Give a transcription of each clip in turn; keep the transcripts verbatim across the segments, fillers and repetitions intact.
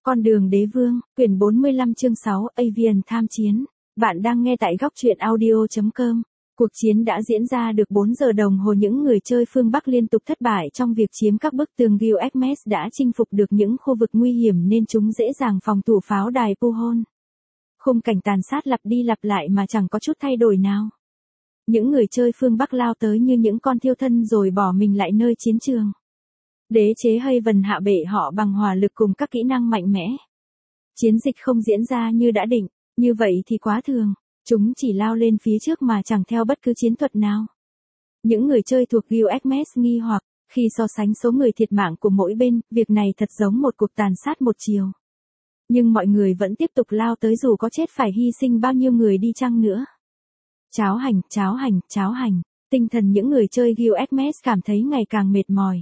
Con đường đế vương, quyển bốn mươi lăm chương sáu, Avian tham chiến. Bạn đang nghe tại góc truyện audio chấm com. Cuộc chiến đã diễn ra được bốn giờ đồng hồ, những người chơi phương Bắc liên tục thất bại trong việc chiếm các bức tường. Gilgamesh đã chinh phục được những khu vực nguy hiểm nên chúng dễ dàng phòng thủ pháo đài Puhon. Khung cảnh tàn sát lặp đi lặp lại mà chẳng có chút thay đổi nào. Những người chơi phương Bắc lao tới như những con thiêu thân rồi bỏ mình lại nơi chiến trường. Đế chế Haven hạ bệ họ bằng hỏa lực cùng các kỹ năng mạnh mẽ. Chiến dịch không diễn ra như đã định, như vậy thì quá thường, chúng chỉ lao lên phía trước mà chẳng theo bất cứ chiến thuật nào. Những người chơi thuộc Gilgamesh nghi hoặc, khi so sánh số người thiệt mạng của mỗi bên, việc này thật giống một cuộc tàn sát một chiều. Nhưng mọi người vẫn tiếp tục lao tới dù có chết phải hy sinh bao nhiêu người đi chăng nữa. Cháo hành, cháo hành, cháo hành, tinh thần những người chơi Gilgamesh cảm thấy ngày càng mệt mỏi.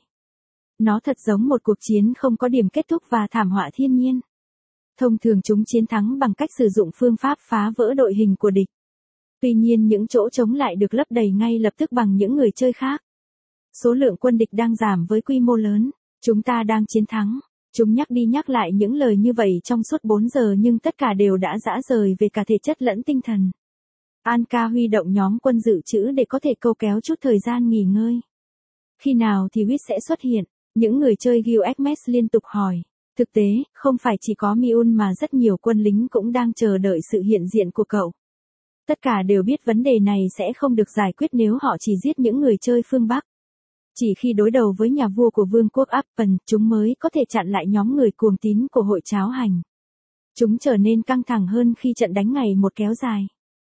Nó thật giống một cuộc chiến không có điểm kết thúc và thảm họa thiên nhiên. Thông thường chúng chiến thắng bằng cách sử dụng phương pháp phá vỡ đội hình của địch. Tuy nhiên những chỗ trống lại được lấp đầy ngay lập tức bằng những người chơi khác. Số lượng quân địch đang giảm với quy mô lớn. Chúng ta đang chiến thắng. Chúng nhắc đi nhắc lại những lời như vậy trong suốt bốn giờ nhưng tất cả đều đã rã rời về cả thể chất lẫn tinh thần. Anka huy động nhóm quân dự trữ để có thể câu kéo chút thời gian nghỉ ngơi. Khi nào thì Wit sẽ xuất hiện? Những người chơi Gilgamesh liên tục hỏi. Thực tế, không phải chỉ có Miun mà rất nhiều quân lính cũng đang chờ đợi sự hiện diện của cậu. Tất cả đều biết vấn đề này sẽ không được giải quyết nếu họ chỉ giết những người chơi phương Bắc. Chỉ khi đối đầu với nhà vua của vương quốc Appen, chúng mới có thể chặn lại nhóm người cuồng tín của hội cháo hành. Chúng trở nên căng thẳng hơn khi trận đánh ngày một kéo dài.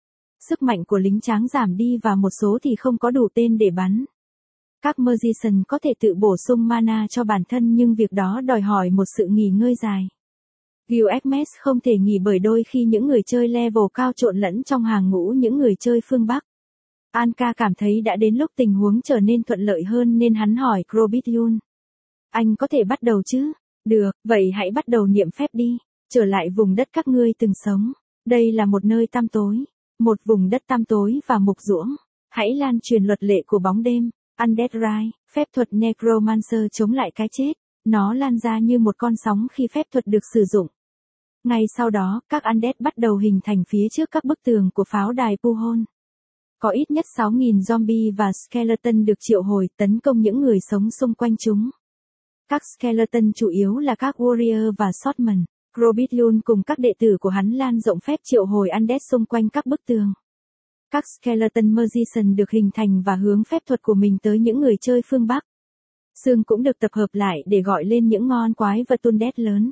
Sức mạnh của lính tráng giảm đi và một số thì không có đủ tên để bắn. Các Magician có thể tự bổ sung mana cho bản thân nhưng việc đó đòi hỏi một sự nghỉ ngơi dài. Gilgamesh không thể nghỉ bởi đôi khi những người chơi level cao trộn lẫn trong hàng ngũ những người chơi phương Bắc. Anka cảm thấy đã đến lúc tình huống trở nên thuận lợi hơn nên hắn hỏi Krobithyun. Anh có thể bắt đầu chứ? Được, vậy hãy bắt đầu niệm phép đi. Trở lại vùng đất các ngươi từng sống. Đây là một nơi tăm tối. Một vùng đất tăm tối và mục ruỗng. Hãy lan truyền luật lệ của bóng đêm. Undead Rise, phép thuật Necromancer chống lại cái chết. Nó lan ra như một con sóng khi phép thuật được sử dụng. Ngay sau đó, các Undead bắt đầu hình thành phía trước các bức tường của pháo đài Puhon. Có ít nhất sáu nghìn zombie và skeleton được triệu hồi tấn công những người sống xung quanh chúng. Các skeleton chủ yếu là các warrior và swordsman. Krobithyun cùng các đệ tử của hắn lan rộng phép triệu hồi Undead xung quanh các bức tường. Các Skeleton Magician được hình thành và hướng phép thuật của mình tới những người chơi phương Bắc. Xương cũng được tập hợp lại để gọi lên những ngon quái vật Undead lớn.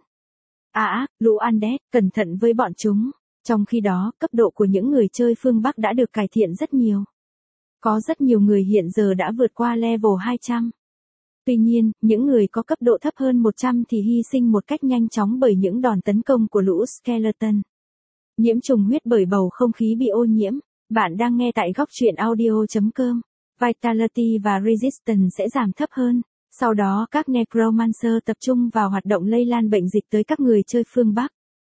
À, lũ Undead, cẩn thận với bọn chúng. Trong khi đó, cấp độ của những người chơi phương Bắc đã được cải thiện rất nhiều. Có rất nhiều người hiện giờ đã vượt qua level hai trăm. Tuy nhiên, những người có cấp độ thấp hơn một trăm thì hy sinh một cách nhanh chóng bởi những đòn tấn công của lũ Skeleton. Nhiễm trùng huyết bởi bầu không khí bị ô nhiễm. Bạn đang nghe tại góc truyện audio chấm com. Vitality và Resistance sẽ giảm thấp hơn. Sau đó các Necromancer tập trung vào hoạt động lây lan bệnh dịch tới các người chơi phương Bắc.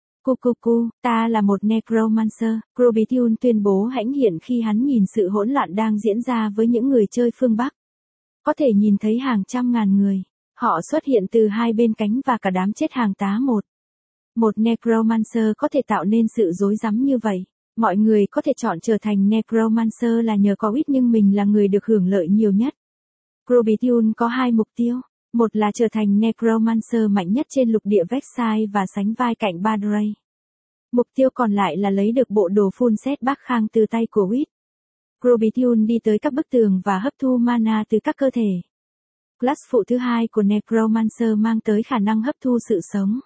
Cucucu, ta là một Necromancer, Krobithyun tuyên bố hãnh hiện khi hắn nhìn sự hỗn loạn đang diễn ra với những người chơi phương Bắc. Có thể nhìn thấy hàng trăm ngàn người. Họ xuất hiện từ hai bên cánh và cả đám chết hàng tá một. Một Necromancer có thể tạo nên sự rối rắm như vậy. Mọi người có thể chọn trở thành Necromancer là nhờ có ít nhưng mình là người được hưởng lợi nhiều nhất. Krobithyun có hai mục tiêu. Một là trở thành Necromancer mạnh nhất trên lục địa Vexai và sánh vai cạnh Badray. Mục tiêu còn lại là lấy được bộ đồ full set Bắc Khang từ tay của Wit. Krobithyun đi tới các bức tường và hấp thu mana từ các cơ thể. Class phụ thứ hai của Necromancer mang tới khả năng hấp thu sự sống.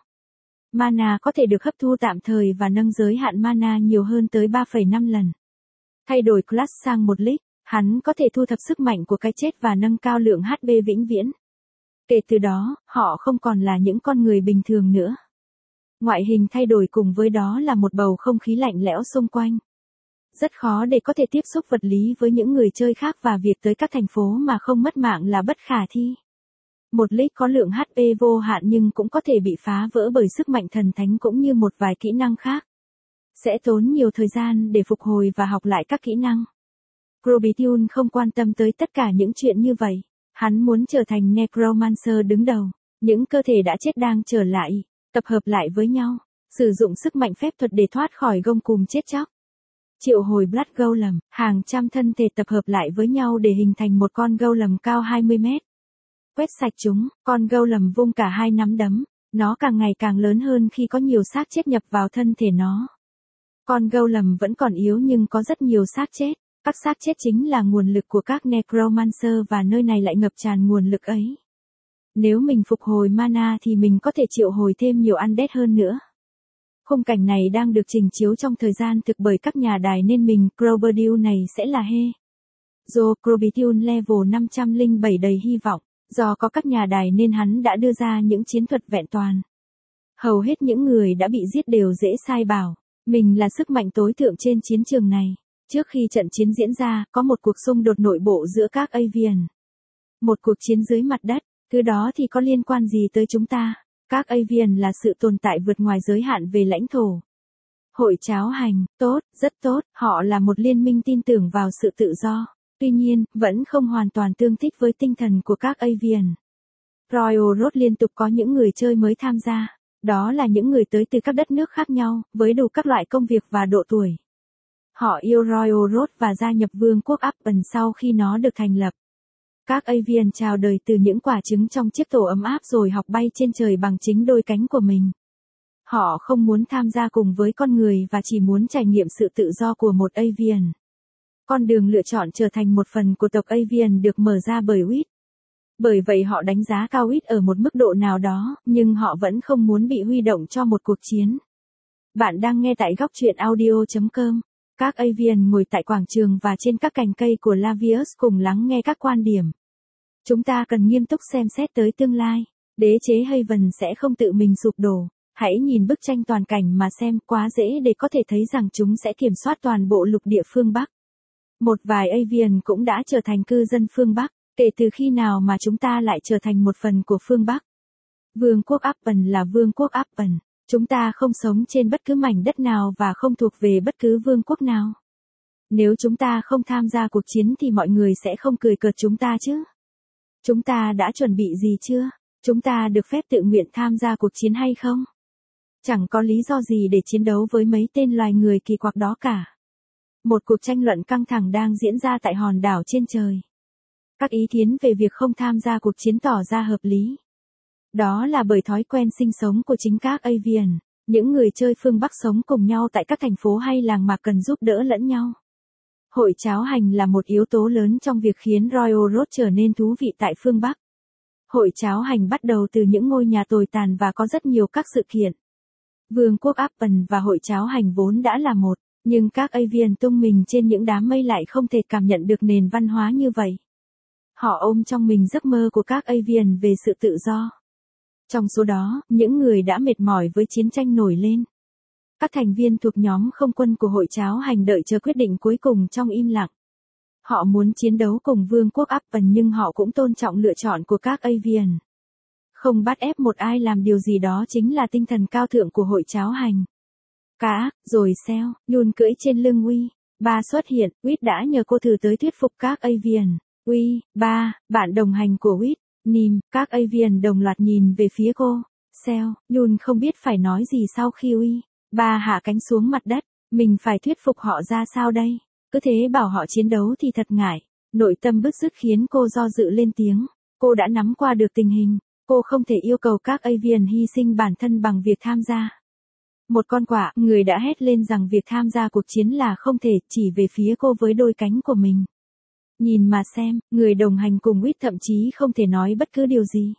Mana có thể được hấp thu tạm thời và nâng giới hạn mana nhiều hơn tới ba phẩy năm lần. Thay đổi class sang một league, hắn có thể thu thập sức mạnh của cái chết và nâng cao lượng hát pê vĩnh viễn. Kể từ đó, họ không còn là những con người bình thường nữa. Ngoại hình thay đổi cùng với đó là một bầu không khí lạnh lẽo xung quanh. Rất khó để có thể tiếp xúc vật lý với những người chơi khác và việc tới các thành phố mà không mất mạng là bất khả thi. Một league có lượng hát pê vô hạn nhưng cũng có thể bị phá vỡ bởi sức mạnh thần thánh cũng như một vài kỹ năng khác. Sẽ tốn nhiều thời gian để phục hồi và học lại các kỹ năng. Krobithyun không quan tâm tới tất cả những chuyện như vậy. Hắn muốn trở thành Necromancer đứng đầu. Những cơ thể đã chết đang trở lại. tập hợp lại với nhau, sử dụng sức mạnh phép thuật để thoát khỏi gông cùm chết chóc. Triệu hồi Blood Golem, hàng trăm thân thể tập hợp lại với nhau để hình thành một con golem cao hai mươi mét. Quét sạch chúng, con golem vung cả hai nắm đấm, nó càng ngày càng lớn hơn khi có nhiều xác chết nhập vào thân thể nó. Con golem vẫn còn yếu nhưng có rất nhiều xác chết. Các xác chết chính là nguồn lực của các necromancer và nơi này lại ngập tràn nguồn lực ấy. Nếu mình phục hồi mana thì mình có thể triệu hồi thêm nhiều undead hơn nữa. Khung cảnh này đang được trình chiếu trong thời gian thực bởi các nhà đài nên mình Crowberdale này sẽ là he. Joe Crowberdale level năm trăm lẻ bảy đầy hy vọng, do có các nhà đài nên hắn đã đưa ra những chiến thuật vẹn toàn. Hầu hết những người đã bị giết đều dễ sai bảo, mình là sức mạnh tối thượng trên chiến trường này. Trước khi trận chiến diễn ra, có một cuộc xung đột nội bộ giữa các Avian. Một cuộc chiến dưới mặt đất, thứ đó thì có liên quan gì tới chúng ta? Các Avian là sự tồn tại vượt ngoài giới hạn về lãnh thổ. Hội cháo hành, tốt, rất tốt, họ là một liên minh tin tưởng vào sự tự do. Tuy nhiên, vẫn không hoàn toàn tương thích với tinh thần của các Avian. Royal Road liên tục có những người chơi mới tham gia. Đó là những người tới từ các đất nước khác nhau, với đủ các loại công việc và độ tuổi. Họ yêu Royal Road và gia nhập Vương quốc Appen sau khi nó được thành lập. Các Avian chào đời từ những quả trứng trong chiếc tổ ấm áp rồi học bay trên trời bằng chính đôi cánh của mình. Họ không muốn tham gia cùng với con người và chỉ muốn trải nghiệm sự tự do của một Avian. Con đường lựa chọn trở thành một phần của tộc Avian được mở ra bởi Wit. Bởi vậy họ đánh giá cao Wit ở một mức độ nào đó, nhưng họ vẫn không muốn bị huy động cho một cuộc chiến. Bạn đang nghe tại góc truyện audio chấm com. Các Avian ngồi tại quảng trường và trên các cành cây của Lavius cùng lắng nghe các quan điểm. Chúng ta cần nghiêm túc xem xét tới tương lai. Đế chế Haven sẽ không tự mình sụp đổ. Hãy nhìn bức tranh toàn cảnh mà xem, quá dễ để có thể thấy rằng chúng sẽ kiểm soát toàn bộ lục địa phương Bắc. Một vài Avian cũng đã trở thành cư dân phương Bắc, kể từ khi nào mà chúng ta lại trở thành một phần của phương Bắc. Vương quốc Appen là vương quốc Appen. Chúng ta không sống trên bất cứ mảnh đất nào và không thuộc về bất cứ vương quốc nào. Nếu chúng ta không tham gia cuộc chiến thì mọi người sẽ không cười cợt chúng ta chứ. Chúng ta đã chuẩn bị gì chưa? Chúng ta được phép tự nguyện tham gia cuộc chiến hay không? Chẳng có lý do gì để chiến đấu với mấy tên loài người kỳ quặc đó cả. Một cuộc tranh luận căng thẳng đang diễn ra tại hòn đảo trên trời. Các ý kiến về việc không tham gia cuộc chiến tỏ ra hợp lý. Đó là bởi thói quen sinh sống của chính các Avian. Những người chơi phương Bắc sống cùng nhau tại các thành phố hay làng mạc cần giúp đỡ lẫn nhau. Hội cháo hành là một yếu tố lớn trong việc khiến Royal Road trở nên thú vị tại phương Bắc. Hội cháo hành bắt đầu từ những ngôi nhà tồi tàn và có rất nhiều các sự kiện. Vương quốc Appen và hội cháo hành vốn đã là một, nhưng các Avian tung mình trên những đám mây lại không thể cảm nhận được nền văn hóa như vậy. Họ ôm trong mình giấc mơ của các Avian về sự tự do. Trong số đó, những người đã mệt mỏi với chiến tranh nổi lên. Các thành viên thuộc nhóm không quân của hội cháo hành đợi chờ quyết định cuối cùng trong im lặng. Họ muốn chiến đấu cùng Vương quốc Appen nhưng họ cũng tôn trọng lựa chọn của các Avian. Không bắt ép một ai làm điều gì đó chính là tinh thần cao thượng của hội cháo hành. Cá, rồi Seo, nhún cưỡi trên lưng Uy. Ba xuất hiện, Wit đã nhờ cô thử tới thuyết phục các Avian. Uy, ba, bạn đồng hành của Wit. Nim, các Avian đồng loạt nhìn về phía cô. Seo, nhún không biết phải nói gì sau khi Uy. Ba hạ cánh xuống mặt đất. Mình phải thuyết phục họ ra sao đây? Cứ thế bảo họ chiến đấu thì thật ngại. Nội tâm bứt rứt khiến cô do dự lên tiếng. Cô đã nắm qua được tình hình. Cô không thể yêu cầu các Avian hy sinh bản thân bằng việc tham gia. Một con quạ, người đã hét lên rằng việc tham gia cuộc chiến là không thể, chỉ về phía cô với đôi cánh của mình. Nhìn mà xem, người đồng hành cùng Wit thậm chí không thể nói bất cứ điều gì.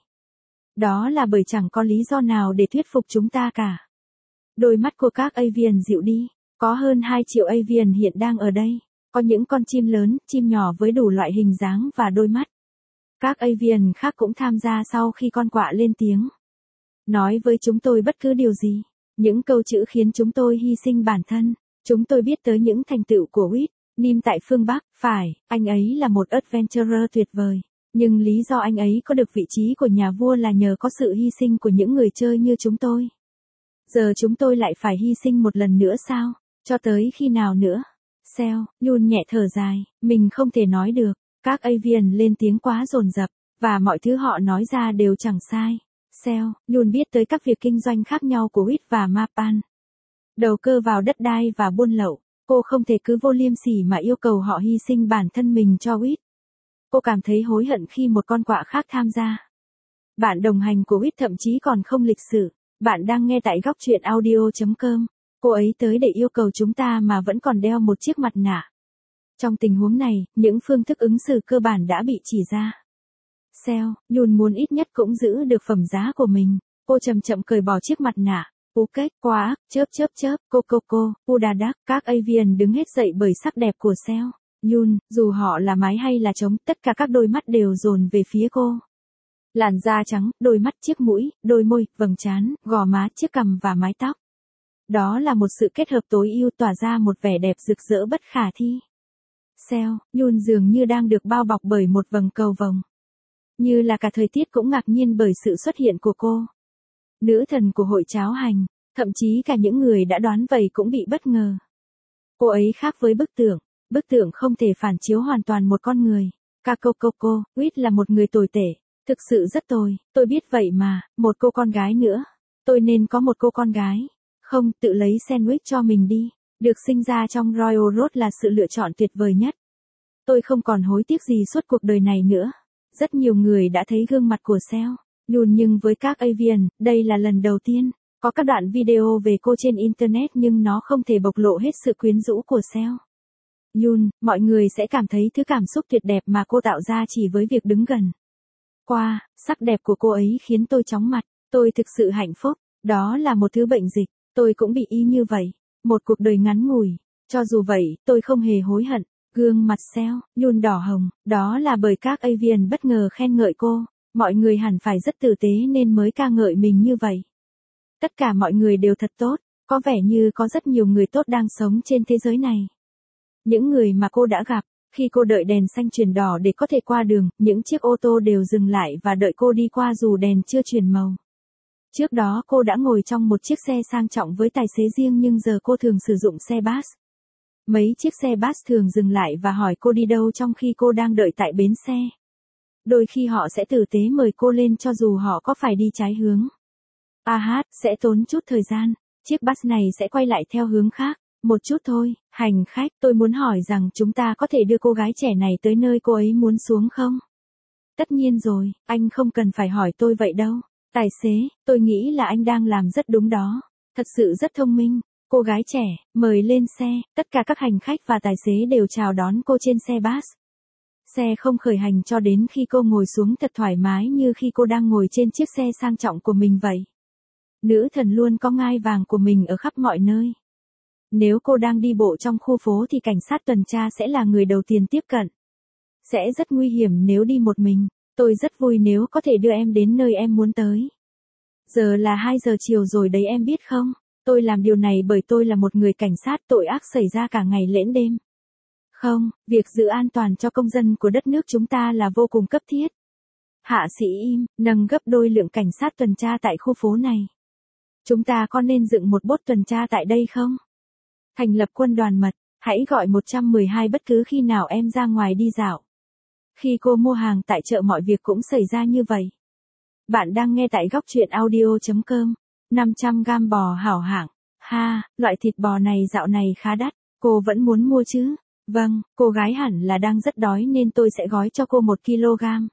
Đó là bởi chẳng có lý do nào để thuyết phục chúng ta cả. Đôi mắt của các Avian dịu đi. Có hơn hai triệu Avian hiện đang ở đây. Có những con chim lớn, chim nhỏ với đủ loại hình dáng và đôi mắt. Các Avian khác cũng tham gia sau khi con quạ lên tiếng. Nói với chúng tôi bất cứ điều gì. Những câu chữ khiến chúng tôi hy sinh bản thân. Chúng tôi biết tới những thành tựu của Wit. Nim tại phương Bắc, phải, anh ấy là một adventurer tuyệt vời. Nhưng lý do anh ấy có được vị trí của nhà vua là nhờ có sự hy sinh của những người chơi như chúng tôi. Giờ chúng tôi lại phải hy sinh một lần nữa sao? Cho tới khi nào nữa? Seo, nhún nhẹ thở dài, mình không thể nói được. Các Avian lên tiếng quá dồn dập, và mọi thứ họ nói ra đều chẳng sai. Sale, Yoon biết tới các việc kinh doanh khác nhau của Wit và Mapan. Đầu cơ vào đất đai và buôn lậu, cô không thể cứ vô liêm sỉ mà yêu cầu họ hy sinh bản thân mình cho Wit. Cô cảm thấy hối hận khi một con quạ khác tham gia. Bạn đồng hành của Wit thậm chí còn không lịch sự. Bạn đang nghe tại góc truyện audio chấm com. Cô ấy tới để yêu cầu chúng ta mà vẫn còn đeo một chiếc mặt nạ. Trong tình huống này, những phương thức ứng xử cơ bản đã bị chỉ ra. Sale, Yoon muốn ít nhất cũng giữ được phẩm giá của mình. Cô chậm chậm cởi bỏ chiếc mặt nạ. Phuket, quá, chớp chớp chớp, cô cô cô, Udadak, các avian đứng hết dậy bởi sắc đẹp của Sale. Yoon, dù họ là mái hay là trống, tất cả các đôi mắt đều dồn về phía cô. Làn da trắng, đôi mắt, chiếc mũi, đôi môi, vầng trán, gò má, chiếc cằm và mái tóc. Đó là một sự kết hợp tối ưu tỏa ra một vẻ đẹp rực rỡ bất khả thi. Sale, Yoon dường như đang được bao bọc bởi một vầng cầu vồng. Như là cả thời tiết cũng ngạc nhiên bởi sự xuất hiện của cô. Nữ thần của hội cháo hành, thậm chí cả những người đã đoán vậy cũng bị bất ngờ. Cô ấy khác với bức tượng, bức tượng không thể phản chiếu hoàn toàn một con người. Kakokoko, Wit là một người tồi tệ, thực sự rất tồi, tôi biết vậy mà, một cô con gái nữa. Tôi nên có một cô con gái. Không, tự lấy sandwich cho mình đi. Được sinh ra trong Royal Road là sự lựa chọn tuyệt vời nhất. Tôi không còn hối tiếc gì suốt cuộc đời này nữa. Rất nhiều người đã thấy gương mặt của Sale, Yoon nhưng với các avian, đây là lần đầu tiên. Có các đoạn video về cô trên Internet nhưng nó không thể bộc lộ hết sự quyến rũ của Sale. Yoon, mọi người sẽ cảm thấy thứ cảm xúc tuyệt đẹp mà cô tạo ra chỉ với việc đứng gần. Qua, sắc đẹp của cô ấy khiến tôi chóng mặt, tôi thực sự hạnh phúc, đó là một thứ bệnh dịch, tôi cũng bị y như vậy, một cuộc đời ngắn ngủi, cho dù vậy, tôi không hề hối hận. Gương mặt Sale, Yoon đỏ hồng, đó là bởi các avian bất ngờ khen ngợi cô, mọi người hẳn phải rất tử tế nên mới ca ngợi mình như vậy. Tất cả mọi người đều thật tốt, có vẻ như có rất nhiều người tốt đang sống trên thế giới này. Những người mà cô đã gặp, khi cô đợi đèn xanh chuyển đỏ để có thể qua đường, những chiếc ô tô đều dừng lại và đợi cô đi qua dù đèn chưa chuyển màu. Trước đó cô đã ngồi trong một chiếc xe sang trọng với tài xế riêng nhưng giờ cô thường sử dụng xe bus. Mấy chiếc xe bus thường dừng lại và hỏi cô đi đâu trong khi cô đang đợi tại bến xe. Đôi khi họ sẽ tử tế mời cô lên cho dù họ có phải đi trái hướng. À hát, sẽ tốn chút thời gian, chiếc bus này sẽ quay lại theo hướng khác, một chút thôi, hành khách, tôi muốn hỏi rằng chúng ta có thể đưa cô gái trẻ này tới nơi cô ấy muốn xuống không? Tất nhiên rồi, anh không cần phải hỏi tôi vậy đâu. Tài xế, tôi nghĩ là anh đang làm rất đúng đó, thật sự rất thông minh. Cô gái trẻ, mời lên xe, tất cả các hành khách và tài xế đều chào đón cô trên xe bus. Xe không khởi hành cho đến khi cô ngồi xuống thật thoải mái như khi cô đang ngồi trên chiếc xe sang trọng của mình vậy. Nữ thần luôn có ngai vàng của mình ở khắp mọi nơi. Nếu cô đang đi bộ trong khu phố thì cảnh sát tuần tra sẽ là người đầu tiên tiếp cận. Sẽ rất nguy hiểm nếu đi một mình, tôi rất vui nếu có thể đưa em đến nơi em muốn tới. Giờ là hai giờ chiều rồi đấy em biết không? Tôi làm điều này bởi tôi là một người cảnh sát, tội ác xảy ra cả ngày lẫn đêm. Không, việc giữ an toàn cho công dân của đất nước chúng ta là vô cùng cấp thiết. Hạ sĩ im, nâng gấp đôi lượng cảnh sát tuần tra tại khu phố này. Chúng ta có nên dựng một bốt tuần tra tại đây không? Thành lập quân đoàn mật, hãy gọi một một hai bất cứ khi nào em ra ngoài đi dạo. Khi cô mua hàng tại chợ mọi việc cũng xảy ra như vậy. Bạn đang nghe tại góc truyện audio chấm com. năm trăm gam bò hảo hạng. Ha, loại thịt bò này dạo này khá đắt, cô vẫn muốn mua chứ? Vâng, cô gái hẳn là đang rất đói nên tôi sẽ gói cho cô một ki lô gam.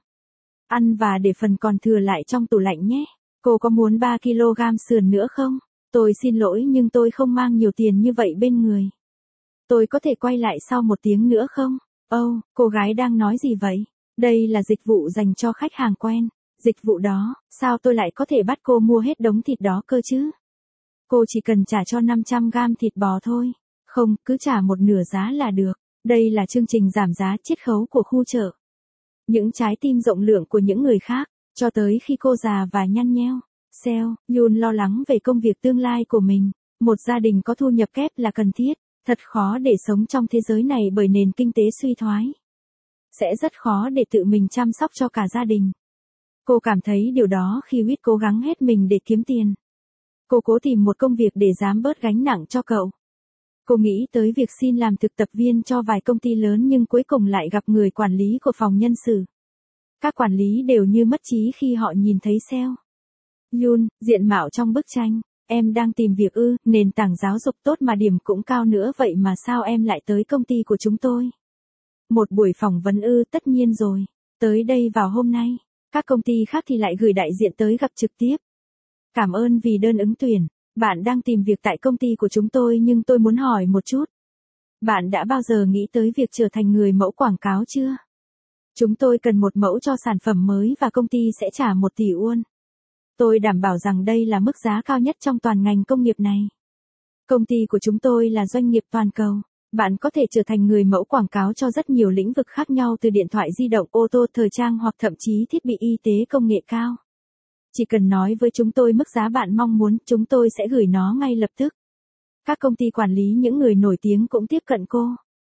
Ăn và để phần còn thừa lại trong tủ lạnh nhé. Cô có muốn ba ki lô gam sườn nữa không? Tôi xin lỗi nhưng tôi không mang nhiều tiền như vậy bên người. Tôi có thể quay lại sau một tiếng nữa không? Âu, oh, cô gái đang nói gì vậy? Đây là dịch vụ dành cho khách hàng quen. Dịch vụ đó, sao tôi lại có thể bắt cô mua hết đống thịt đó cơ chứ? Cô chỉ cần trả cho năm trăm gam thịt bò thôi. Không, cứ trả một nửa giá là được. Đây là chương trình giảm giá chiết khấu của khu chợ. Những trái tim rộng lượng của những người khác, cho tới khi cô già và nhăn nheo. Sale, Yoon lo lắng về công việc tương lai của mình. Một gia đình có thu nhập kép là cần thiết. Thật khó để sống trong thế giới này bởi nền kinh tế suy thoái. Sẽ rất khó để tự mình chăm sóc cho cả gia đình. Cô cảm thấy điều đó khi Wit cố gắng hết mình để kiếm tiền. Cô cố tìm một công việc để giảm bớt gánh nặng cho cậu. Cô nghĩ tới việc xin làm thực tập viên cho vài công ty lớn nhưng cuối cùng lại gặp người quản lý của phòng nhân sự. Các quản lý đều như mất trí khi họ nhìn thấy Sale. Yun, diện mạo trong bức tranh. Em đang tìm việc ư, nền tảng giáo dục tốt mà điểm cũng cao nữa vậy mà sao em lại tới công ty của chúng tôi? Một buổi phỏng vấn ư, tất nhiên rồi. Tới đây vào hôm nay. Các công ty khác thì lại gửi đại diện tới gặp trực tiếp. Cảm ơn vì đơn ứng tuyển. Bạn đang tìm việc tại công ty của chúng tôi nhưng tôi muốn hỏi một chút. Bạn đã bao giờ nghĩ tới việc trở thành người mẫu quảng cáo chưa? Chúng tôi cần một mẫu cho sản phẩm mới và công ty sẽ trả một tỷ won. Tôi đảm bảo rằng đây là mức giá cao nhất trong toàn ngành công nghiệp này. Công ty của chúng tôi là doanh nghiệp toàn cầu. Bạn có thể trở thành người mẫu quảng cáo cho rất nhiều lĩnh vực khác nhau từ điện thoại di động, ô tô, thời trang hoặc thậm chí thiết bị y tế công nghệ cao. Chỉ cần nói với chúng tôi mức giá bạn mong muốn, chúng tôi sẽ gửi nó ngay lập tức. Các công ty quản lý những người nổi tiếng cũng tiếp cận cô.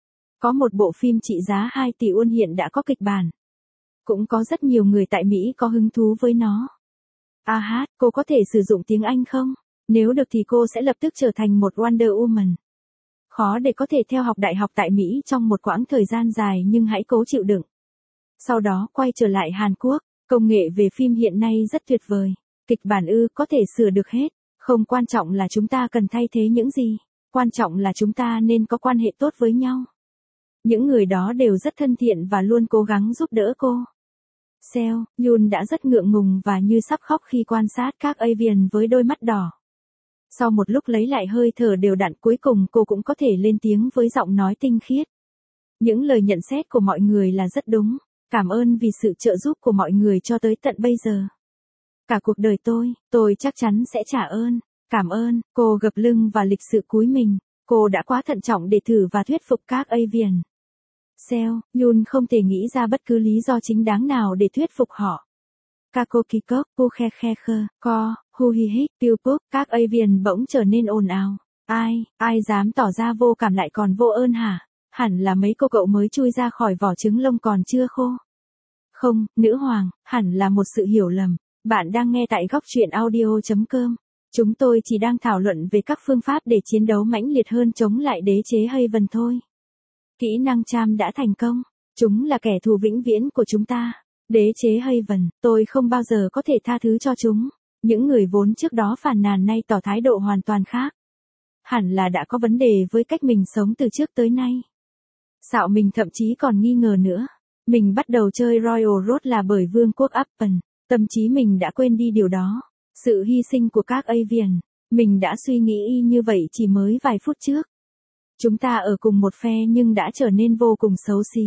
Có một bộ phim trị giá hai tỷ won hiện đã có kịch bản. Cũng có rất nhiều người tại Mỹ có hứng thú với nó. À hát, cô có thể sử dụng tiếng Anh không? Nếu được thì cô sẽ lập tức trở thành một Wonder Woman. Khó để có thể theo học đại học tại Mỹ trong một quãng thời gian dài nhưng hãy cố chịu đựng. Sau đó quay trở lại Hàn Quốc, công nghệ về phim hiện nay rất tuyệt vời. Kịch bản ư, có thể sửa được hết. Không quan trọng là chúng ta cần thay thế những gì. Quan trọng là chúng ta nên có quan hệ tốt với nhau. Những người đó đều rất thân thiện và luôn cố gắng giúp đỡ cô. Seo, Yun đã rất ngượng ngùng và như sắp khóc khi quan sát các avian với đôi mắt đỏ. Sau một lúc lấy lại hơi thở đều đặn cuối cùng cô cũng có thể lên tiếng với giọng nói tinh khiết. Những lời nhận xét của mọi người là rất đúng. Cảm ơn vì sự trợ giúp của mọi người cho tới tận bây giờ. Cả cuộc đời tôi, tôi chắc chắn sẽ trả ơn. Cảm ơn, cô gập lưng và lịch sự cúi mình. Cô đã quá thận trọng để thử và thuyết phục các avian. Seo, Yun không thể nghĩ ra bất cứ lý do chính đáng nào để thuyết phục họ. Kako Kikok, Pu Khe Khe Khơ, Ko, Hu Hi Hik, Piu Puk, các avian bỗng trở nên ồn ào. Ai, ai dám tỏ ra vô cảm lại còn vô ơn hả? Hẳn là mấy cô cậu mới chui ra khỏi vỏ trứng lông còn chưa khô. Không, nữ hoàng, hẳn là một sự hiểu lầm. Bạn đang nghe tại góc truyện audio chấm com. Chúng tôi chỉ đang thảo luận về các phương pháp để chiến đấu mãnh liệt hơn chống lại đế chế Haven thôi. Kỹ năng Charm đã thành công. Chúng là kẻ thù vĩnh viễn của chúng ta. Đế chế Haven, tôi không bao giờ có thể tha thứ cho chúng. Những người vốn trước đó phàn nàn nay tỏ thái độ hoàn toàn khác. Hẳn là đã có vấn đề với cách mình sống từ trước tới nay. Xạo mình thậm chí còn nghi ngờ nữa. Mình bắt đầu chơi Royal Road là bởi vương quốc Appen. Tâm trí mình đã quên đi điều đó. Sự hy sinh của các avian. Mình đã suy nghĩ y như vậy chỉ mới vài phút trước. Chúng ta ở cùng một phe nhưng đã trở nên vô cùng xấu xí.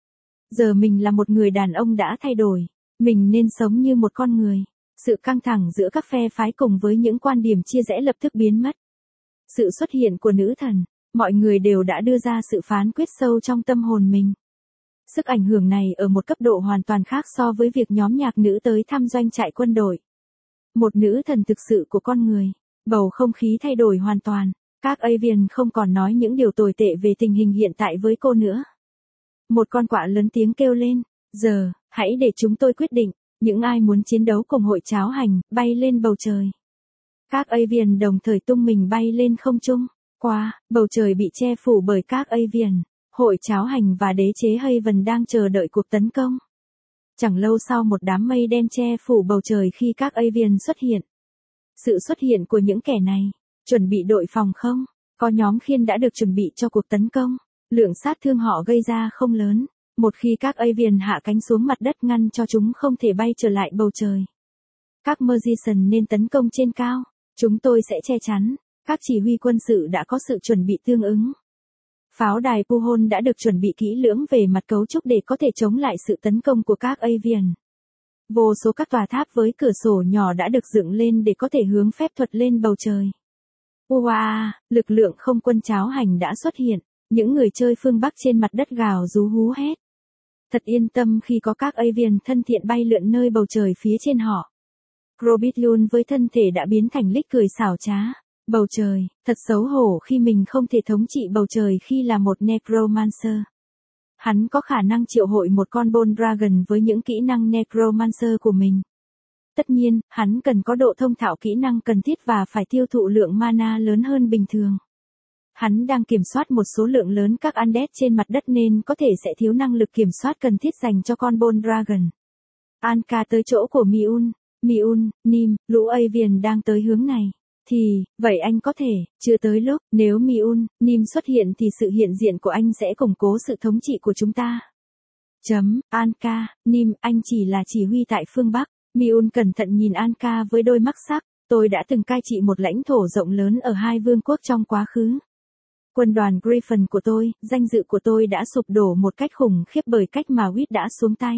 Giờ mình là một người đàn ông đã thay đổi. Mình nên sống như một con người. Sự căng thẳng giữa các phe phái cùng với những quan điểm chia rẽ lập tức biến mất. Sự xuất hiện của nữ thần. Mọi người đều đã đưa ra sự phán quyết sâu trong tâm hồn mình. Sức ảnh hưởng này ở một cấp độ hoàn toàn khác so với việc nhóm nhạc nữ tới thăm doanh trại quân đội. Một nữ thần thực sự của con người. Bầu không khí thay đổi hoàn toàn. Các avian không còn nói những điều tồi tệ về tình hình hiện tại với cô nữa. Một con quạ lớn tiếng kêu lên. Giờ, hãy để chúng tôi quyết định. Những ai muốn chiến đấu cùng hội cháo hành, bay lên bầu trời. Các avian đồng thời tung mình bay lên không trung. Qua, bầu trời bị che phủ bởi các avian. Hội cháo hành và đế chế Haven đang chờ đợi cuộc tấn công. Chẳng lâu sau một đám mây đen che phủ bầu trời khi các avian xuất hiện. Sự xuất hiện của những kẻ này. Chuẩn bị đội phòng không? Có nhóm khiên đã được chuẩn bị cho cuộc tấn công. Lượng sát thương họ gây ra không lớn. Một khi các avian hạ cánh xuống mặt đất ngăn cho chúng không thể bay trở lại bầu trời. Các Magician nên tấn công trên cao. Chúng tôi sẽ che chắn. Các chỉ huy quân sự đã có sự chuẩn bị tương ứng. Pháo đài Puhon đã được chuẩn bị kỹ lưỡng về mặt cấu trúc để có thể chống lại sự tấn công của các avian. Vô số các tòa tháp với cửa sổ nhỏ đã được dựng lên để có thể hướng phép thuật lên bầu trời. Wow, lực lượng không quân cháo hành đã xuất hiện. Những người chơi phương Bắc trên mặt đất gào rú hú hét. Thật yên tâm khi có các avian thân thiện bay lượn nơi bầu trời phía trên họ. Grobitlun với thân thể đã biến thành lích cười xảo trá. Bầu trời, thật xấu hổ khi mình không thể thống trị bầu trời khi là một Necromancer. Hắn có khả năng triệu hồi một con Bone Dragon với những kỹ năng Necromancer của mình. Tất nhiên, hắn cần có độ thông thạo kỹ năng cần thiết và phải tiêu thụ lượng mana lớn hơn bình thường. Hắn đang kiểm soát một số lượng lớn các undead trên mặt đất nên có thể sẽ thiếu năng lực kiểm soát cần thiết dành cho con Bone Dragon. Anka tới chỗ của Miun. Miun, Nim, lũ Avian đang tới hướng này. Thì, vậy anh có thể, chưa tới lúc, nếu Miun, Nim xuất hiện thì sự hiện diện của anh sẽ củng cố sự thống trị của chúng ta. Chấm, Anka, Nim, anh chỉ là chỉ huy tại phương Bắc. Miun cẩn thận nhìn Anka với đôi mắt sắc, tôi đã từng cai trị một lãnh thổ rộng lớn ở hai vương quốc trong quá khứ. Quân đoàn Griffin của tôi, danh dự của tôi đã sụp đổ một cách khủng khiếp bởi cách mà Whit đã xuống tay.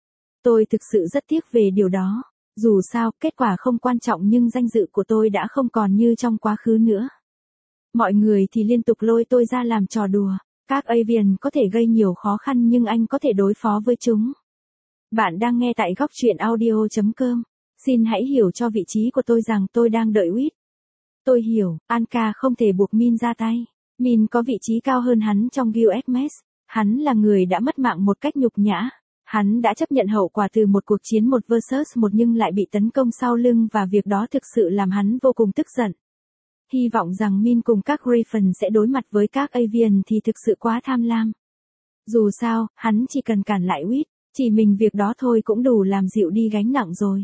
Tôi thực sự rất tiếc về điều đó. Dù sao, kết quả không quan trọng nhưng danh dự của tôi đã không còn như trong quá khứ nữa. Mọi người thì liên tục lôi tôi ra làm trò đùa. Các Avian có thể gây nhiều khó khăn nhưng anh có thể đối phó với chúng. Bạn đang nghe tại góc truyện audio chấm com. Xin hãy hiểu cho vị trí của tôi rằng tôi đang đợi Whit. Tôi hiểu, Anka không thể buộc Min ra tay. Min có vị trí cao hơn hắn trong Gilgamesh. Hắn là người đã mất mạng một cách nhục nhã. Hắn đã chấp nhận hậu quả từ một cuộc chiến một versus một nhưng lại bị tấn công sau lưng và việc đó thực sự làm hắn vô cùng tức giận. Hy vọng rằng Min cùng các Griffin sẽ đối mặt với các Avian thì thực sự quá tham lam. Dù sao, hắn chỉ cần cản lại Whit, chỉ mình việc đó thôi cũng đủ làm dịu đi gánh nặng rồi.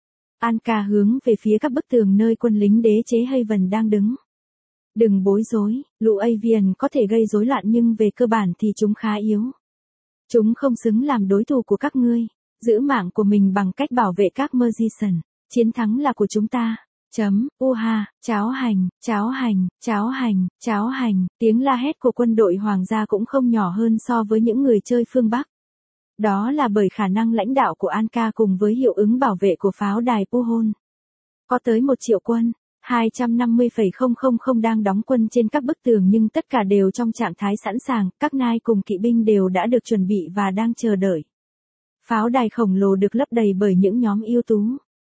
Anka hướng về phía các bức tường nơi quân lính đế chế Haven đang đứng. Đừng bối rối, lũ Avian có thể gây rối loạn nhưng về cơ bản thì chúng khá yếu. Chúng không xứng làm đối thủ của các ngươi. Giữ mạng của mình bằng cách bảo vệ các Magician. Chiến thắng là của chúng ta. Chấm, uha, cháo hành, cháo hành, cháo hành, cháo hành. Tiếng la hét của quân đội hoàng gia cũng không nhỏ hơn so với những người chơi phương Bắc. Đó là bởi khả năng lãnh đạo của Anka cùng với hiệu ứng bảo vệ của pháo đài Puhon. Có tới một triệu quân. hai trăm năm mươi phẩy không không không đang đóng quân trên các bức tường nhưng tất cả đều trong trạng thái sẵn sàng, các nai cùng kỵ binh đều đã được chuẩn bị và đang chờ đợi. Pháo đài khổng lồ được lấp đầy bởi những nhóm ưu tú.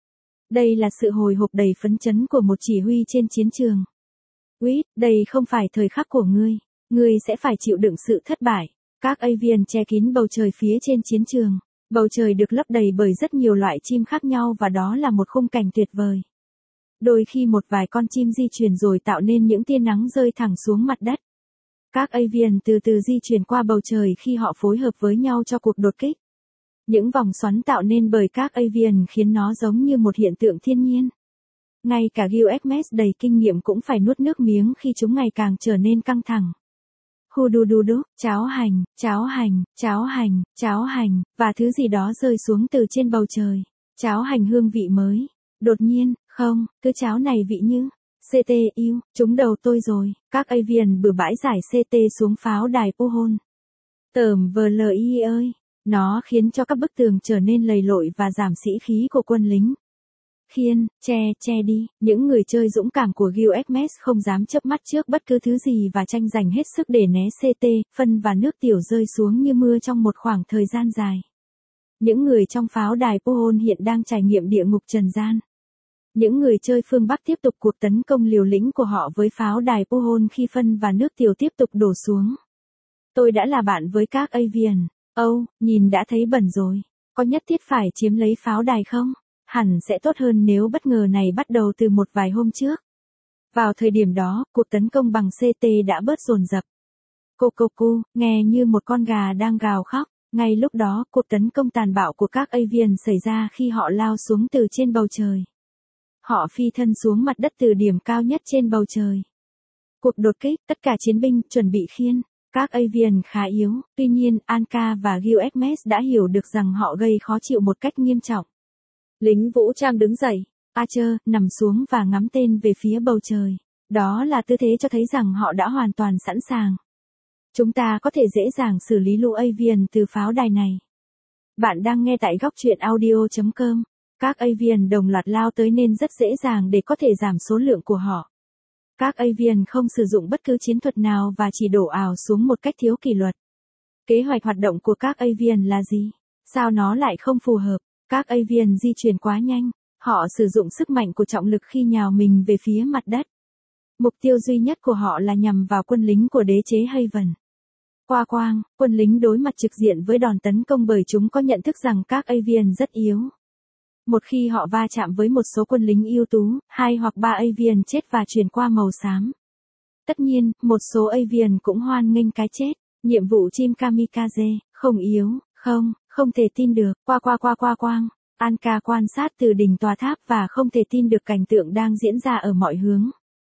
Đây là sự hồi hộp đầy phấn chấn của một chỉ huy trên chiến trường. Whit, đây không phải thời khắc của ngươi, ngươi sẽ phải chịu đựng sự thất bại. Các Avian che kín bầu trời phía trên chiến trường. Bầu trời được lấp đầy bởi rất nhiều loại chim khác nhau và đó là một khung cảnh tuyệt vời. Đôi khi một vài con chim di chuyển rồi tạo nên những tia nắng rơi thẳng xuống mặt đất. Các Avian từ từ di chuyển qua bầu trời khi họ phối hợp với nhau cho cuộc đột kích. Những vòng xoắn tạo nên bởi các Avian khiến nó giống như một hiện tượng thiên nhiên. Ngay cả Gilgamesh đầy kinh nghiệm cũng phải nuốt nước miếng khi chúng ngày càng trở nên căng thẳng. Hudududu, cháo hành, cháo hành, cháo hành, cháo hành, và thứ gì đó rơi xuống từ trên bầu trời. Cháo hành hương vị mới. Đột nhiên, không, cứ cháo này vị như, xê tê u, trúng đầu tôi rồi, các Avian bừa bãi giải xê tê xuống pháo đài Puhon. Tởm vờ lờ i ơi, nó khiến cho các bức tường trở nên lầy lội và giảm sĩ khí của quân lính. Khiên, che, che đi, những người chơi dũng cảm của Gilgamesh không dám chớp mắt trước bất cứ thứ gì và tranh giành hết sức để né xê tê, phân và nước tiểu rơi xuống như mưa trong một khoảng thời gian dài. Những người trong pháo đài Puhon hiện đang trải nghiệm địa ngục trần gian. Những người chơi phương Bắc tiếp tục cuộc tấn công liều lĩnh của họ với pháo đài Puhon khi phân và nước tiểu tiếp tục đổ xuống. Tôi đã là bạn với các Avian. Âu, oh, nhìn đã thấy bẩn rồi. Có nhất thiết phải chiếm lấy pháo đài không? Hẳn sẽ tốt hơn nếu bất ngờ này bắt đầu từ một vài hôm trước. Vào thời điểm đó, cuộc tấn công bằng xê tê đã bớt dồn dập. Cô cô cô, nghe như một con gà đang gào khóc. Ngay lúc đó, cuộc tấn công tàn bạo của các Avian xảy ra khi họ lao xuống từ trên bầu trời. Họ phi thân xuống mặt đất từ điểm cao nhất trên bầu trời. Cuộc đột kích, tất cả chiến binh chuẩn bị khiên. Các Avian khá yếu, tuy nhiên Anka và Gilgamesh đã hiểu được rằng họ gây khó chịu một cách nghiêm trọng. Lính vũ trang đứng dậy, Archer nằm xuống và ngắm tên về phía bầu trời. Đó là tư thế cho thấy rằng họ đã hoàn toàn sẵn sàng. Chúng ta có thể dễ dàng xử lý lũ Avian từ pháo đài này. Bạn đang nghe tại góc truyện audio chấm com. Các Avian đồng loạt lao tới nên rất dễ dàng để có thể giảm số lượng của họ. Các Avian không sử dụng bất cứ chiến thuật nào và chỉ đổ ào xuống một cách thiếu kỷ luật. Kế hoạch hoạt động của các Avian là gì? Sao nó lại không phù hợp? Các Avian di chuyển quá nhanh. Họ sử dụng sức mạnh của trọng lực khi nhào mình về phía mặt đất. Mục tiêu duy nhất của họ là nhằm vào quân lính của đế chế Haven. Qua quang, quân lính đối mặt trực diện với đòn tấn công bởi chúng có nhận thức rằng các Avian rất yếu. Một khi họ va chạm với một số quân lính ưu tú, hai hoặc ba Avian chết và chuyển qua màu xám. Tất nhiên, một số Avian cũng hoan nghênh cái chết. Nhiệm vụ chim kamikaze, không yếu, không, không thể tin được, qua qua qua qua quang. Anka quan sát từ đỉnh tòa tháp và không thể tin được cảnh tượng đang diễn ra ở mọi hướng.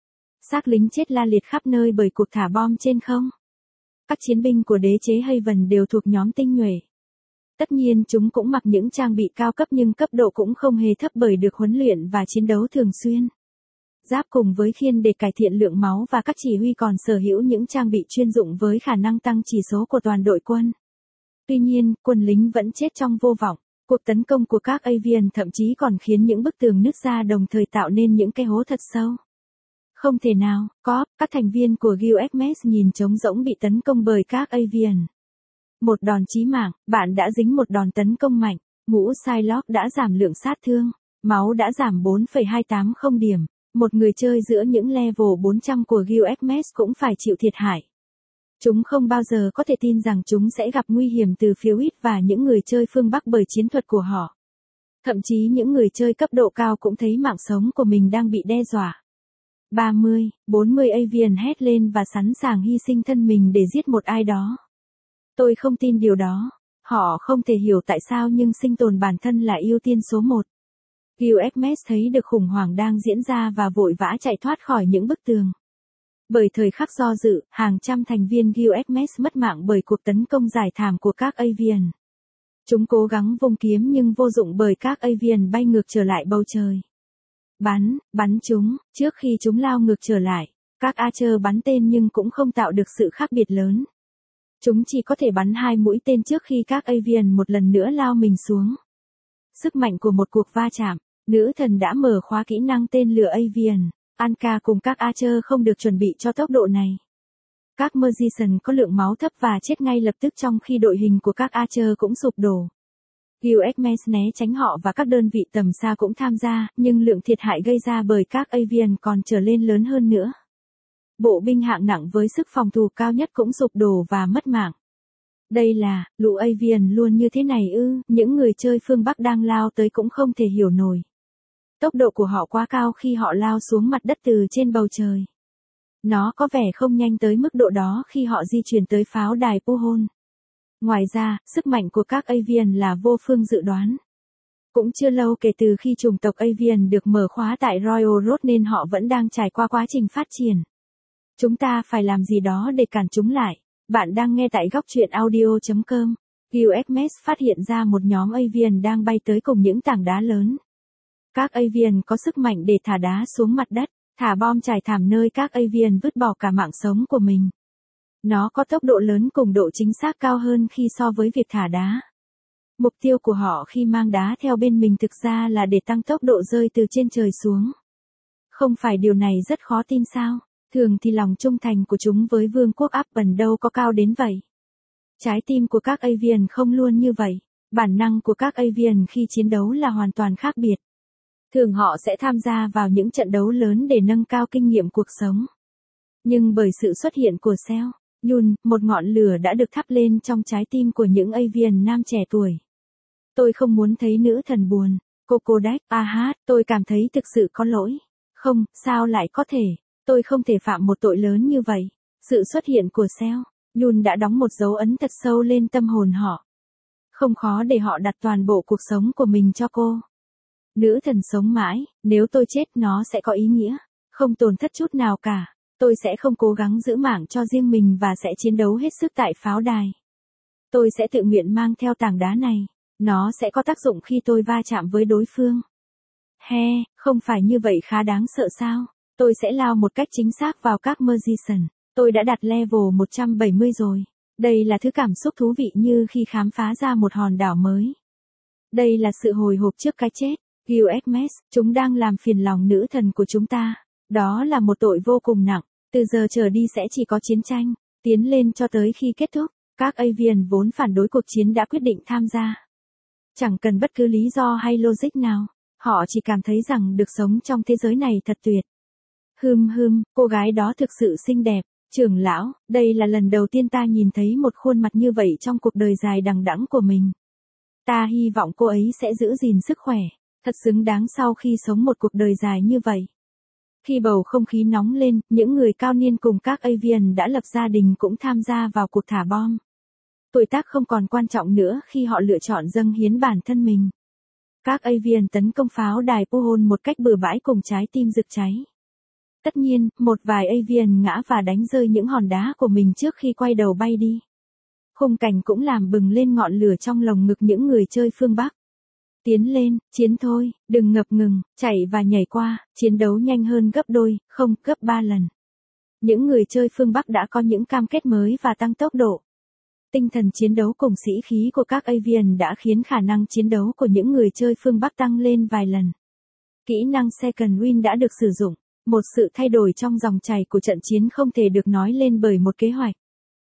Xác lính chết la liệt khắp nơi bởi cuộc thả bom trên không. Các chiến binh của đế chế Haven đều thuộc nhóm tinh nhuệ. Tất nhiên chúng cũng mặc những trang bị cao cấp nhưng cấp độ cũng không hề thấp bởi được huấn luyện và chiến đấu thường xuyên. Giáp cùng với khiên để cải thiện lượng máu và các chỉ huy còn sở hữu những trang bị chuyên dụng với khả năng tăng chỉ số của toàn đội quân. Tuy nhiên, quân lính vẫn chết trong vô vọng. Cuộc tấn công của các Avian thậm chí còn khiến những bức tường nứt ra đồng thời tạo nên những cái hố thật sâu. Không thể nào, có, các thành viên của Gilgamesh nhìn trống rỗng bị tấn công bởi các Avian. Một đòn chí mạng, bạn đã dính một đòn tấn công mạnh, mũ Psylocke đã giảm lượng sát thương, máu đã giảm bốn phẩy hai tám không điểm, một người chơi giữa những level bốn trăm của Gilgamesh cũng phải chịu thiệt hại. Chúng không bao giờ có thể tin rằng chúng sẽ gặp nguy hiểm từ phía Wit và những người chơi phương Bắc bởi chiến thuật của họ. Thậm chí những người chơi cấp độ cao cũng thấy mạng sống của mình đang bị đe dọa. ba mươi, bốn mươi Avian hét lên và sẵn sàng hy sinh thân mình để giết một ai đó. Tôi không tin điều đó. Họ không thể hiểu tại sao nhưng sinh tồn bản thân là ưu tiên số một. Gilgamesh thấy được khủng hoảng đang diễn ra và vội vã chạy thoát khỏi những bức tường. Bởi thời khắc do dự, hàng trăm thành viên Gilgamesh mất mạng bởi cuộc tấn công giải thảm của các Avian. Chúng cố gắng vung kiếm nhưng vô dụng bởi các Avian bay ngược trở lại bầu trời. Bắn, bắn chúng, trước khi chúng lao ngược trở lại, các Archer bắn tên nhưng cũng không tạo được sự khác biệt lớn. Chúng chỉ có thể bắn hai mũi tên trước khi các Avian một lần nữa lao mình xuống. Sức mạnh của một cuộc va chạm, nữ thần đã mở khóa kỹ năng tên lửa Avian. Anka cùng các Archer không được chuẩn bị cho tốc độ này. Các Magician có lượng máu thấp và chết ngay lập tức trong khi đội hình của các Archer cũng sụp đổ. Gilgamesh né tránh họ và các đơn vị tầm xa cũng tham gia, nhưng lượng thiệt hại gây ra bởi các Avian còn trở lên lớn hơn nữa. Bộ binh hạng nặng với sức phòng thủ cao nhất cũng sụp đổ và mất mạng. Đây là, lũ Avian luôn như thế này ư, những người chơi phương Bắc đang lao tới cũng không thể hiểu nổi. Tốc độ của họ quá cao khi họ lao xuống mặt đất từ trên bầu trời. Nó có vẻ không nhanh tới mức độ đó khi họ di chuyển tới pháo đài Puhon. Ngoài ra, sức mạnh của các Avian là vô phương dự đoán. Cũng chưa lâu kể từ khi chủng tộc Avian được mở khóa tại Royal Road nên họ vẫn đang trải qua quá trình phát triển. Chúng ta phải làm gì đó để cản chúng lại. Bạn đang nghe tại góc truyện audio chấm com. Gilgamesh phát hiện ra một nhóm Avian đang bay tới cùng những tảng đá lớn. Các Avian có sức mạnh để thả đá xuống mặt đất, thả bom trải thảm nơi các Avian vứt bỏ cả mạng sống của mình. Nó có tốc độ lớn cùng độ chính xác cao hơn khi so với việc thả đá. Mục tiêu của họ khi mang đá theo bên mình thực ra là để tăng tốc độ rơi từ trên trời xuống. Không phải điều này rất khó tin sao? Thường thì lòng trung thành của chúng với vương quốc Appen đâu có cao đến vậy. Trái tim của các Avian không luôn như vậy. Bản năng của các Avian khi chiến đấu là hoàn toàn khác biệt. Thường họ sẽ tham gia vào những trận đấu lớn để nâng cao kinh nghiệm cuộc sống. Nhưng bởi sự xuất hiện của Sel, Yun, một ngọn lửa đã được thắp lên trong trái tim của những Avian nam trẻ tuổi. Tôi không muốn thấy nữ thần buồn. Cocodach, a hát, tôi cảm thấy thực sự có lỗi. Không, sao lại có thể? Tôi không thể phạm một tội lớn như vậy. Sự xuất hiện của Sel, Yun đã đóng một dấu ấn thật sâu lên tâm hồn họ. Không khó để họ đặt toàn bộ cuộc sống của mình cho cô. Nữ thần sống mãi, nếu tôi chết nó sẽ có ý nghĩa, không tổn thất chút nào cả. Tôi sẽ không cố gắng giữ mạng cho riêng mình và sẽ chiến đấu hết sức tại pháo đài. Tôi sẽ tự nguyện mang theo tảng đá này, nó sẽ có tác dụng khi tôi va chạm với đối phương. He, không phải như vậy khá đáng sợ sao? Tôi sẽ lao một cách chính xác vào các Magician. Tôi đã đặt level một trăm bảy mươi rồi. Đây là thứ cảm xúc thú vị như khi khám phá ra một hòn đảo mới. Đây là sự hồi hộp trước cái chết. Gilgamesh, chúng đang làm phiền lòng nữ thần của chúng ta. Đó là một tội vô cùng nặng. Từ giờ trở đi sẽ chỉ có chiến tranh, tiến lên cho tới khi kết thúc. Các Avian vốn phản đối cuộc chiến đã quyết định tham gia. Chẳng cần bất cứ lý do hay logic nào. Họ chỉ cảm thấy rằng được sống trong thế giới này thật tuyệt. Hừm hừm, cô gái đó thực sự xinh đẹp. Trưởng lão, đây là lần đầu tiên ta nhìn thấy một khuôn mặt như vậy trong cuộc đời dài đằng đẵng của mình. Ta hy vọng cô ấy sẽ giữ gìn sức khỏe, thật xứng đáng sau khi sống một cuộc đời dài như vậy. Khi bầu không khí nóng lên, những người cao niên cùng các Avian đã lập gia đình cũng tham gia vào cuộc thả bom. Tuổi tác không còn quan trọng nữa khi họ lựa chọn dâng hiến bản thân mình. Các Avian tấn công pháo đài Pohon một cách bừa bãi cùng trái tim rực cháy. Tất nhiên, một vài Avian ngã và đánh rơi những hòn đá của mình trước khi quay đầu bay đi. Khung cảnh cũng làm bừng lên ngọn lửa trong lồng ngực những người chơi phương Bắc. Tiến lên, chiến thôi, đừng ngập ngừng, chạy và nhảy qua, chiến đấu nhanh hơn gấp đôi, không, gấp ba lần. Những người chơi phương Bắc đã có những cam kết mới và tăng tốc độ. Tinh thần chiến đấu cùng sĩ khí của các Avian đã khiến khả năng chiến đấu của những người chơi phương Bắc tăng lên vài lần. Kỹ năng Second Wind đã được sử dụng, một sự thay đổi trong dòng chảy của trận chiến không thể được nói lên bởi một kế hoạch.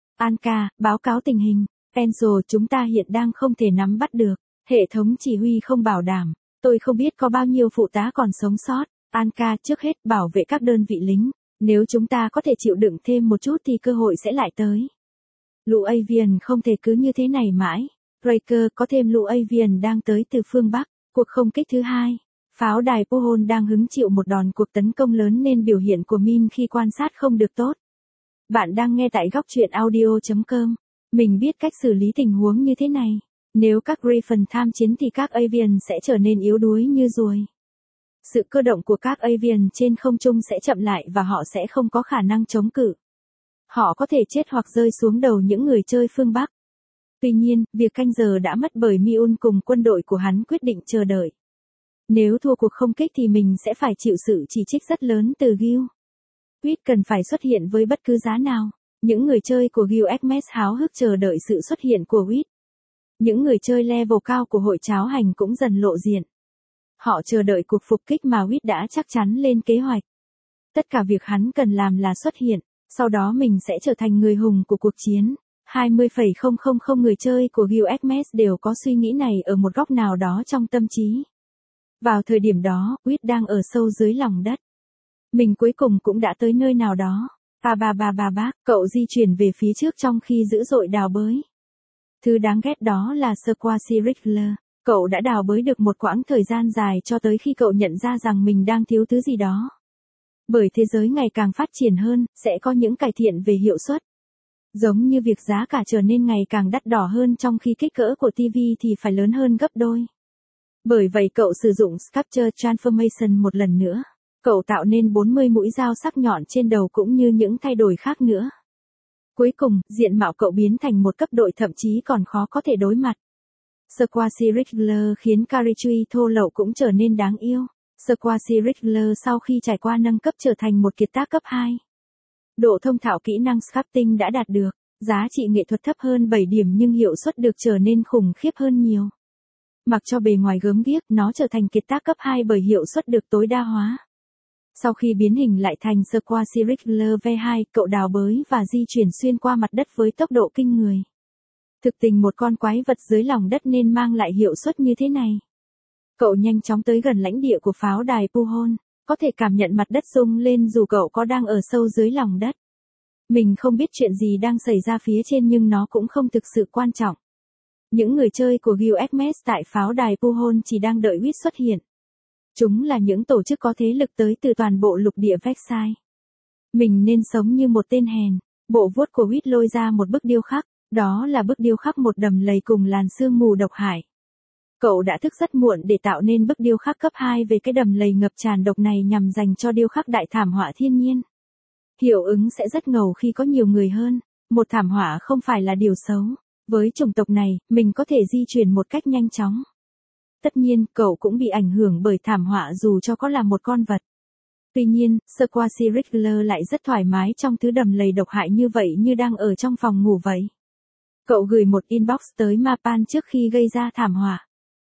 Anka, báo cáo tình hình, Pencil chúng ta hiện đang không thể nắm bắt được, hệ thống chỉ huy không bảo đảm, tôi không biết có bao nhiêu phụ tá còn sống sót. Anka, trước hết bảo vệ các đơn vị lính, nếu chúng ta có thể chịu đựng thêm một chút thì cơ hội sẽ lại tới. Lũ Avian không thể cứ như thế này mãi. Breaker, có thêm lũ Avian đang tới từ phương Bắc. Cuộc không kích thứ hai. Pháo đài Pohon đang hứng chịu một đòn cuộc tấn công lớn nên biểu hiện của Min khi quan sát không được tốt. Bạn đang nghe tại góc truyện audio chấm com. Mình biết cách xử lý tình huống như thế này. Nếu các Griffin tham chiến thì các Avian sẽ trở nên yếu đuối như ruồi. Sự cơ động của các Avian trên không trung sẽ chậm lại và họ sẽ không có khả năng chống cự. Họ có thể chết hoặc rơi xuống đầu những người chơi phương Bắc. Tuy nhiên, việc canh giờ đã mất bởi Miun cùng quân đội của hắn quyết định chờ đợi. Nếu thua cuộc không kích thì mình sẽ phải chịu sự chỉ trích rất lớn từ Gil. Quýt cần phải xuất hiện với bất cứ giá nào. Những người chơi của Gil Xmas háo hức chờ đợi sự xuất hiện của Quýt. Những người chơi level cao của hội cháo hành cũng dần lộ diện. Họ chờ đợi cuộc phục kích mà Quýt đã chắc chắn lên kế hoạch. Tất cả việc hắn cần làm là xuất hiện. Sau đó mình sẽ trở thành người hùng của cuộc chiến. hai mươi phẩy không không không người chơi của Gil Xmas đều có suy nghĩ này ở một góc nào đó trong tâm trí. Vào thời điểm đó, Quýt đang ở sâu dưới lòng đất. Mình cuối cùng cũng đã tới nơi nào đó. Ba ba ba ba bác, cậu di chuyển về phía trước trong khi dữ dội đào bới. Thứ đáng ghét đó là Squashy Rickler. Cậu đã đào bới được một quãng thời gian dài cho tới khi cậu nhận ra rằng mình đang thiếu thứ gì đó. Bởi thế giới ngày càng phát triển hơn, sẽ có những cải thiện về hiệu suất. Giống như việc giá cả trở nên ngày càng đắt đỏ hơn trong khi kích cỡ của ti vi thì phải lớn hơn gấp đôi. Bởi vậy cậu sử dụng Sculpture Transformation một lần nữa. Cậu tạo nên bốn mươi mũi dao sắc nhọn trên đầu cũng như những thay đổi khác nữa. Cuối cùng, diện mạo cậu biến thành một cấp đội thậm chí còn khó có thể đối mặt. Squashy Rickler khiến Carichui thô lậu cũng trở nên đáng yêu. Squashy Rickler sau khi trải qua nâng cấp trở thành một kiệt tác cấp hai. Độ thông thạo kỹ năng sculpting đã đạt được, giá trị nghệ thuật thấp hơn bảy điểm nhưng hiệu suất được trở nên khủng khiếp hơn nhiều. Mặc cho bề ngoài gớm ghiếc, nó trở thành kiệt tác cấp hai bởi hiệu suất được tối đa hóa. Sau khi biến hình lại thành Squashy Rickler V hai, cậu đào bới và di chuyển xuyên qua mặt đất với tốc độ kinh người. Thực tình một con quái vật dưới lòng đất nên mang lại hiệu suất như thế này. Cậu nhanh chóng tới gần lãnh địa của pháo đài Pohon, có thể cảm nhận mặt đất rung lên dù cậu có đang ở sâu dưới lòng đất. Mình không biết chuyện gì đang xảy ra phía trên nhưng nó cũng không thực sự quan trọng. Những người chơi của Gil Xmas tại pháo đài Pohon chỉ đang đợi Quýt xuất hiện. Chúng là những tổ chức có thế lực tới từ toàn bộ lục địa Vexai. Mình nên sống như một tên hèn. Bộ vuốt của Quýt lôi ra một bức điêu khắc, đó là bức điêu khắc một đầm lầy cùng làn sương mù độc hại. Cậu đã thức rất muộn để tạo nên bức điêu khắc cấp hai về cái đầm lầy ngập tràn độc này nhằm dành cho điêu khắc đại thảm họa thiên nhiên. Hiệu ứng sẽ rất ngầu khi có nhiều người hơn. Một thảm họa không phải là điều xấu. Với chủng tộc này, mình có thể di chuyển một cách nhanh chóng. Tất nhiên, cậu cũng bị ảnh hưởng bởi thảm họa dù cho có là một con vật. Tuy nhiên, Squashy Rickler lại rất thoải mái trong thứ đầm lầy độc hại như vậy như đang ở trong phòng ngủ vậy. Cậu gửi một inbox tới Mapan trước khi gây ra thảm họa.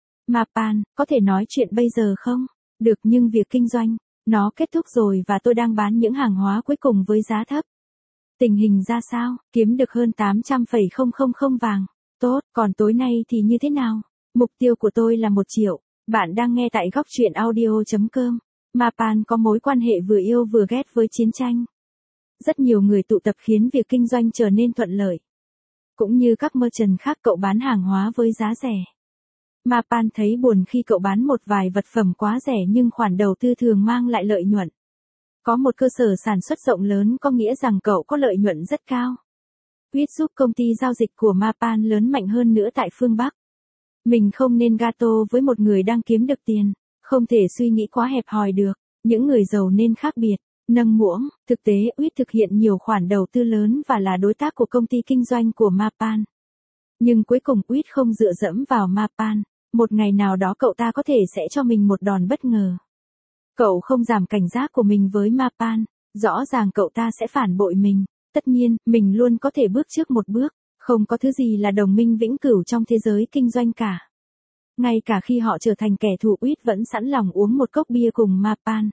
Mapan, có thể nói chuyện bây giờ không? Được nhưng việc kinh doanh, nó kết thúc rồi và tôi đang bán những hàng hóa cuối cùng với giá thấp. Tình hình ra sao? Kiếm được hơn tám trăm phẩy không không không vàng. Tốt, còn tối nay thì như thế nào? Mục tiêu của tôi là một triệu. Bạn đang nghe tại góc truyện audio chấm com. Mapan có mối quan hệ vừa yêu vừa ghét với chiến tranh. Rất nhiều người tụ tập khiến việc kinh doanh trở nên thuận lợi. Cũng như các merchant khác, cậu bán hàng hóa với giá rẻ. Mapan thấy buồn khi cậu bán một vài vật phẩm quá rẻ nhưng khoản đầu tư thường mang lại lợi nhuận. Có một cơ sở sản xuất rộng lớn có nghĩa rằng cậu có lợi nhuận rất cao. Quýt giúp công ty giao dịch của Mapan lớn mạnh hơn nữa tại phương Bắc. Mình không nên gato với một người đang kiếm được tiền. Không thể suy nghĩ quá hẹp hòi được. Những người giàu nên khác biệt. Nâng muỗng, thực tế Uyết thực hiện nhiều khoản đầu tư lớn và là đối tác của công ty kinh doanh của Mapan. Nhưng cuối cùng Uyết không dựa dẫm vào Mapan. Một ngày nào đó cậu ta có thể sẽ cho mình một đòn bất ngờ. Cậu không giảm cảnh giác của mình với Mapan. Rõ ràng cậu ta sẽ phản bội mình. Tất nhiên, mình luôn có thể bước trước một bước. Không có thứ gì là đồng minh vĩnh cửu trong thế giới kinh doanh cả. Ngay cả khi họ trở thành kẻ thù, Uyết vẫn sẵn lòng uống một cốc bia cùng Mapan.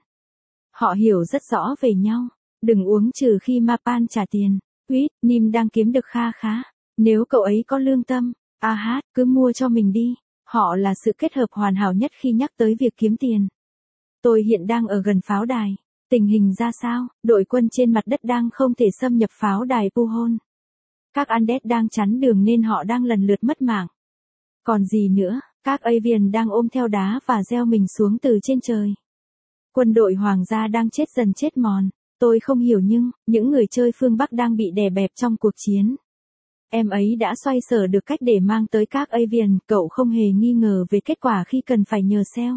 Họ hiểu rất rõ về nhau. Đừng uống trừ khi Mapan trả tiền. Uyết, Nim đang kiếm được kha khá. Nếu cậu ấy có lương tâm, a hát, cứ mua cho mình đi. Họ là sự kết hợp hoàn hảo nhất khi nhắc tới việc kiếm tiền. Tôi hiện đang ở gần pháo đài. Tình hình ra sao? Đội quân trên mặt đất đang không thể xâm nhập pháo đài Puhon. Các Undead đang chắn đường nên họ đang lần lượt mất mạng. Còn gì nữa, các Avian đang ôm theo đá và gieo mình xuống từ trên trời. Quân đội hoàng gia đang chết dần chết mòn. Tôi không hiểu nhưng, những người chơi phương Bắc đang bị đè bẹp trong cuộc chiến. Em ấy đã xoay sở được cách để mang tới các Avian, cậu không hề nghi ngờ về kết quả khi cần phải nhờ sale.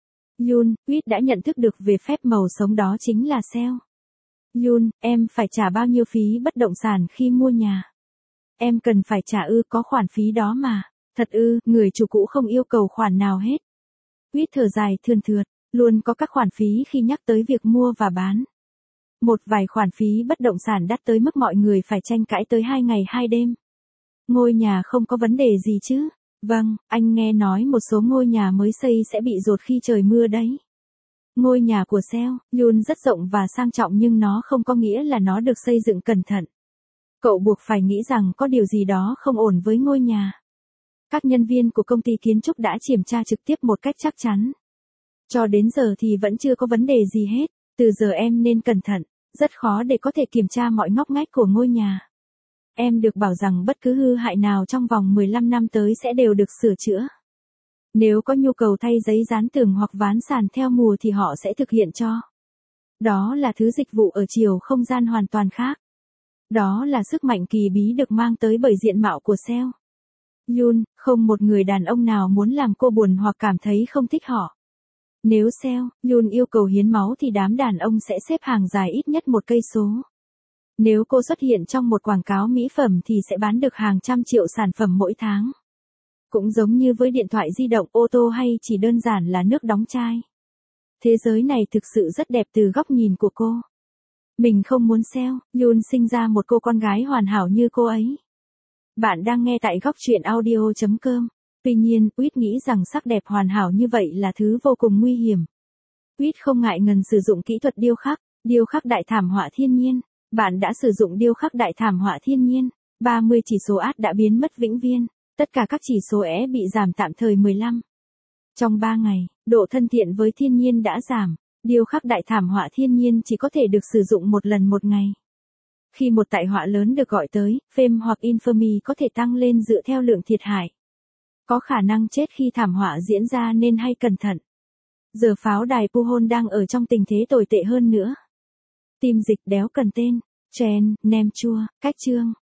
Yun, Uyết đã nhận thức được về phép màu sống đó chính là sale. Yun, em phải trả bao nhiêu phí bất động sản khi mua nhà? Em cần phải trả ư, có khoản phí đó mà. Thật ư, người chủ cũ không yêu cầu khoản nào hết. Uyết thở dài thườn thượt, luôn có các khoản phí khi nhắc tới việc mua và bán. Một vài khoản phí bất động sản đắt tới mức mọi người phải tranh cãi tới hai ngày hai đêm. Ngôi nhà không có vấn đề gì chứ? Vâng, anh nghe nói một số ngôi nhà mới xây sẽ bị dột khi trời mưa đấy. Ngôi nhà của Seo, Yun rất rộng và sang trọng nhưng nó không có nghĩa là nó được xây dựng cẩn thận. Cậu buộc phải nghĩ rằng có điều gì đó không ổn với ngôi nhà. Các nhân viên của công ty kiến trúc đã kiểm tra trực tiếp một cách chắc chắn. Cho đến giờ thì vẫn chưa có vấn đề gì hết. Từ giờ em nên cẩn thận, rất khó để có thể kiểm tra mọi ngóc ngách của ngôi nhà. Em được bảo rằng bất cứ hư hại nào trong vòng mười lăm năm tới sẽ đều được sửa chữa. Nếu có nhu cầu thay giấy dán tường hoặc ván sàn theo mùa thì họ sẽ thực hiện cho. Đó là thứ dịch vụ ở chiều không gian hoàn toàn khác. Đó là sức mạnh kỳ bí được mang tới bởi diện mạo của Seo. Yun, không một người đàn ông nào muốn làm cô buồn hoặc cảm thấy không thích họ. Nếu Seo, Yun yêu cầu hiến máu thì đám đàn ông sẽ xếp hàng dài ít nhất một cây số. Nếu cô xuất hiện trong một quảng cáo mỹ phẩm thì sẽ bán được hàng trăm triệu sản phẩm mỗi tháng. Cũng giống như với điện thoại di động, ô tô hay chỉ đơn giản là nước đóng chai. Thế giới này thực sự rất đẹp từ góc nhìn của cô. Mình không muốn Seo, Yun sinh ra một cô con gái hoàn hảo như cô ấy. Bạn đang nghe tại góc truyện audio chấm com. Tuy nhiên, Uyết nghĩ rằng sắc đẹp hoàn hảo như vậy là thứ vô cùng nguy hiểm. Uyết không ngại ngần sử dụng kỹ thuật điêu khắc, điêu khắc đại thảm họa thiên nhiên. Bạn đã sử dụng điêu khắc đại thảm họa thiên nhiên. ba mươi chỉ số át đã biến mất vĩnh viễn. Tất cả các chỉ số é bị giảm tạm thời mười lăm. Trong ba ngày, độ thân thiện với thiên nhiên đã giảm. Điêu khắc đại thảm họa thiên nhiên chỉ có thể được sử dụng một lần một ngày. Khi một tai họa lớn được gọi tới, fame hoặc infamy có thể tăng lên dựa theo lượng thiệt hại. Có khả năng chết khi thảm họa diễn ra nên hay cẩn thận. Giờ pháo đài Puhon đang ở trong tình thế tồi tệ hơn nữa. Tim dịch đéo cần tên, Chen, nem chua, cách chương.